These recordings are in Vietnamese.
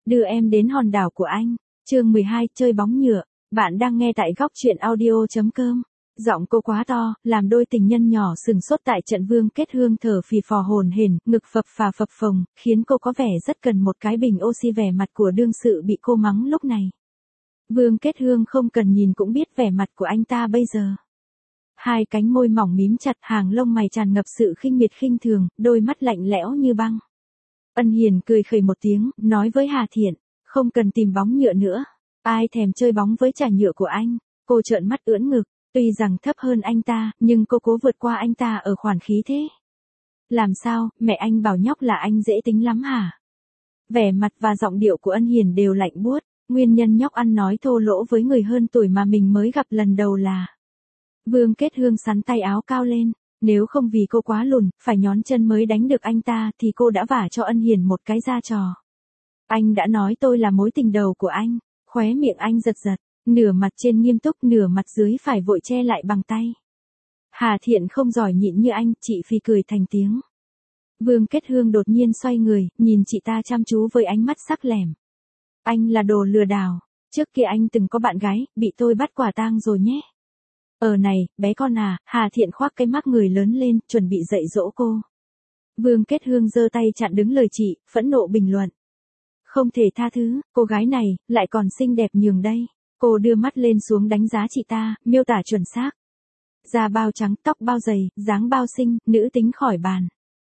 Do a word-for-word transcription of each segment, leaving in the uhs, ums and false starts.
Đưa em đến hòn đảo của anh. Chương mười hai, chơi bóng nhựa. Bạn đang nghe tại góc truyện audio chấm com. Giọng cô quá to, làm đôi tình nhân nhỏ sừng sốt tại trận. Vương Kết Hương thở phì phò hổn hển, ngực phập phà phập phồng, khiến cô có vẻ rất cần một cái bình oxy. Vẻ mặt của đương sự bị cô mắng lúc này. Vương Kết Hương không cần nhìn cũng biết vẻ mặt của anh ta bây giờ. Hai cánh môi mỏng mím chặt, hàng lông mày tràn ngập sự khinh miệt khinh thường, đôi mắt lạnh lẽo như băng. Ân Hiền cười khẩy một tiếng, nói với Hà Thiện, không cần tìm bóng nhựa nữa. Ai thèm chơi bóng với chả nhựa của anh. Cô trợn mắt ưỡn ngực, tuy rằng thấp hơn anh ta, nhưng cô cố vượt qua anh ta ở khoản khí thế. Làm sao, mẹ anh bảo nhóc là anh dễ tính lắm hả? Vẻ mặt và giọng điệu của Ân Hiền đều lạnh buốt, nguyên nhân nhóc ăn nói thô lỗ với người hơn tuổi mà mình mới gặp lần đầu là. Vương Kết Hương sắn tay áo cao lên, nếu không vì cô quá lùn, phải nhón chân mới đánh được anh ta thì cô đã vả cho Ân Hiền một cái ra trò. Anh đã nói tôi là mối tình đầu của anh, khóe miệng anh giật giật, nửa mặt trên nghiêm túc nửa mặt dưới phải vội che lại bằng tay. Hà Thiện không giỏi nhịn như anh, chị Phi cười thành tiếng. Vương Kết Hương đột nhiên xoay người, nhìn chị ta chăm chú với ánh mắt sắc lẻm. Anh là đồ lừa đảo, trước kia anh từng có bạn gái, bị tôi bắt quả tang rồi nhé. Ờ này, bé con à, Hà Thiện khoác cái mác người lớn lên, chuẩn bị dạy dỗ cô. Vương Kết Hương giơ tay chặn đứng lời chị, phẫn nộ bình luận. Không thể tha thứ, cô gái này, lại còn xinh đẹp nhường đây. Cô đưa mắt lên xuống đánh giá chị ta, miêu tả chuẩn xác. Da bao trắng, tóc bao dày, dáng bao xinh, nữ tính khỏi bàn.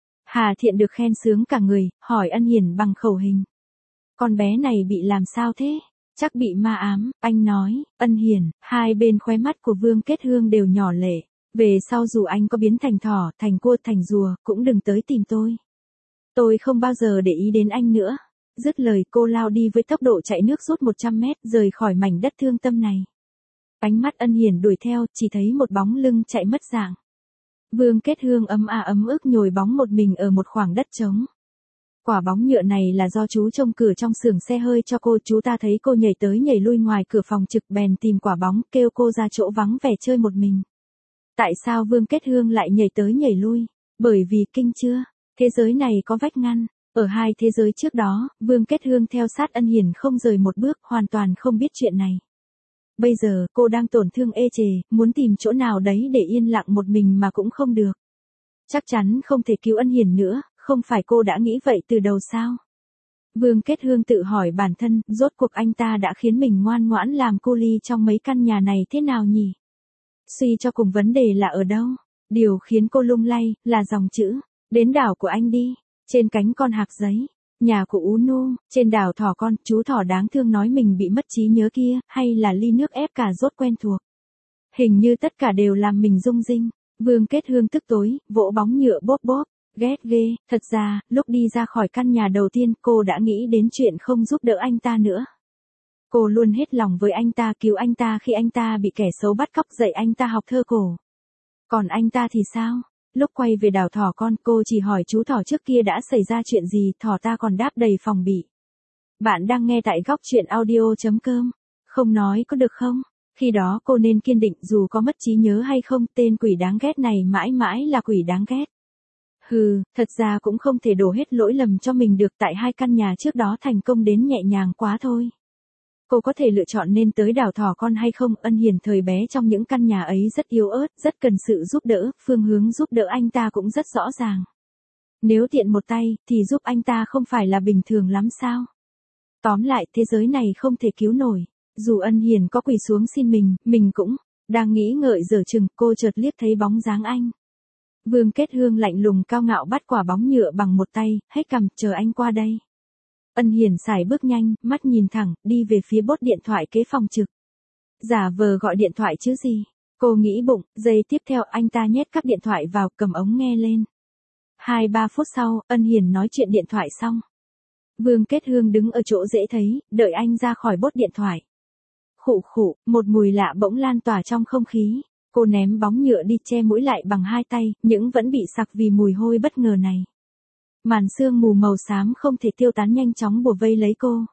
Hà Thiện được khen sướng cả người, hỏi Ân Hiền bằng khẩu hình. Con bé này bị làm sao thế? Chắc bị ma ám, anh nói. Ân Hiền, hai bên khóe mắt của Vương Kết Hương đều nhỏ lệ. Về sau dù anh có biến thành thỏ, thành cua, thành rùa, cũng đừng tới tìm tôi. Tôi không bao giờ để ý đến anh nữa. Dứt lời cô lao đi với tốc độ chạy nước rút một trăm mét rời khỏi mảnh đất thương tâm này. Ánh mắt Ân Hiền đuổi theo, chỉ thấy một bóng lưng chạy mất dạng. Vương Kết Hương ấm à ấm ức nhồi bóng một mình ở một khoảng đất trống. Quả bóng nhựa này là do chú trông cửa trong xưởng xe hơi cho cô. Chú ta thấy cô nhảy tới nhảy lui ngoài cửa phòng trực bèn tìm quả bóng, kêu cô ra chỗ vắng vẻ chơi một mình. Tại sao Vương Kết Hương lại nhảy tới nhảy lui? Bởi vì kinh chưa? Thế giới này có vách ngăn. Ở hai thế giới trước đó, Vương Kết Hương theo sát Ân Hiền không rời một bước, hoàn toàn không biết chuyện này. Bây giờ, cô đang tổn thương ê chề, muốn tìm chỗ nào đấy để yên lặng một mình mà cũng không được. Chắc chắn không thể cứu Ân Hiền nữa, không phải cô đã nghĩ vậy từ đầu sao? Vương Kết Hương tự hỏi bản thân, rốt cuộc anh ta đã khiến mình ngoan ngoãn làm cô ly trong mấy căn nhà này thế nào nhỉ? Suy cho cùng vấn đề là ở đâu? Điều khiến cô lung lay, là dòng chữ, đến đảo của anh đi. Trên cánh con hạc giấy, nhà của Ú Nu, trên đảo thỏ con, chú thỏ đáng thương nói mình bị mất trí nhớ kia, hay là ly nước ép cà rốt quen thuộc. Hình như tất cả đều làm mình rung rinh. Vương Kết Hương tức tối, vỗ bóng nhựa bóp bóp, ghét ghê. Thật ra, lúc đi ra khỏi căn nhà đầu tiên cô đã nghĩ đến chuyện không giúp đỡ anh ta nữa. Cô luôn hết lòng với anh ta, cứu anh ta khi anh ta bị kẻ xấu bắt cóc, dạy anh ta học thơ cổ. Còn anh ta thì sao? Lúc quay về đảo thỏ con, cô chỉ hỏi chú thỏ trước kia đã xảy ra chuyện gì, thỏ ta còn đáp đầy phòng bị. Bạn đang nghe tại góc truyện audio chấm com. Không nói có được không? Khi đó cô nên kiên định, dù có mất trí nhớ hay không, tên quỷ đáng ghét này mãi mãi là quỷ đáng ghét. Hừ, thật ra cũng không thể đổ hết lỗi lầm cho mình được, tại hai căn nhà trước đó thành công đến nhẹ nhàng quá thôi. Cô có thể lựa chọn nên tới đảo thỏ con hay không. Ân Hiền thời bé trong những căn nhà ấy rất yếu ớt, rất cần sự giúp đỡ, phương hướng giúp đỡ anh ta cũng rất rõ ràng. Nếu tiện một tay, thì giúp anh ta không phải là bình thường lắm sao? Tóm lại, thế giới này không thể cứu nổi. Dù Ân Hiền có quỳ xuống xin mình, mình cũng, đang nghĩ ngợi dở chừng, cô chợt liếc thấy bóng dáng anh. Vương Kết Hương lạnh lùng cao ngạo bắt quả bóng nhựa bằng một tay, hết cằm, chờ anh qua đây. Ân Hiền sải bước nhanh, mắt nhìn thẳng, đi về phía bốt điện thoại kế phòng trực. Giả vờ gọi điện thoại chứ gì. Cô nghĩ bụng, giây tiếp theo anh ta nhét cắp điện thoại vào, cầm ống nghe lên. Hai ba phút sau, Ân Hiền nói chuyện điện thoại xong. Vương Kết Hương đứng ở chỗ dễ thấy, đợi anh ra khỏi bốt điện thoại. Khụ khụ, một mùi lạ bỗng lan tỏa trong không khí. Cô ném bóng nhựa đi, che mũi lại bằng hai tay, nhưng vẫn bị sặc vì mùi hôi bất ngờ này. Màn sương mù màu xám không thể tiêu tán nhanh chóng bủa vây lấy cô.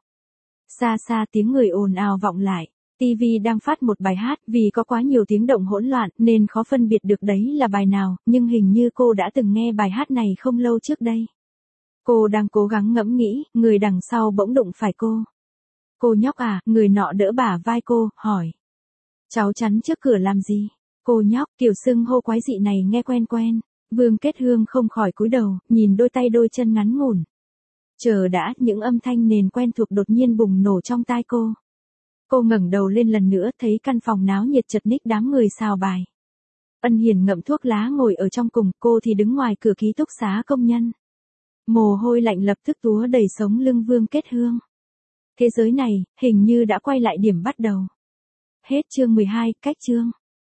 Xa xa tiếng người ồn ào vọng lại. ti vi đang phát một bài hát, vì có quá nhiều tiếng động hỗn loạn nên khó phân biệt được đấy là bài nào, nhưng hình như cô đã từng nghe bài hát này không lâu trước đây. Cô đang cố gắng ngẫm nghĩ, người đằng sau bỗng đụng phải cô. Cô nhóc à, người nọ đỡ bả vai cô, hỏi. Cháu chắn trước cửa làm gì? Cô nhóc, kiểu xưng hô quái dị này nghe quen quen. Vương Kết Hương không khỏi cúi đầu, nhìn đôi tay đôi chân ngắn ngủn. Chờ đã, những âm thanh nền quen thuộc đột nhiên bùng nổ trong tai cô. Cô ngẩng đầu lên lần nữa, thấy căn phòng náo nhiệt chật ních đám người xào bài. Ân Hiền ngậm thuốc lá ngồi ở trong cùng, cô thì đứng ngoài cửa ký túc xá công nhân. Mồ hôi lạnh lập tức túa đầy sống lưng Vương Kết Hương. Thế giới này, hình như đã quay lại điểm bắt đầu. Hết chương mười hai, cách chương.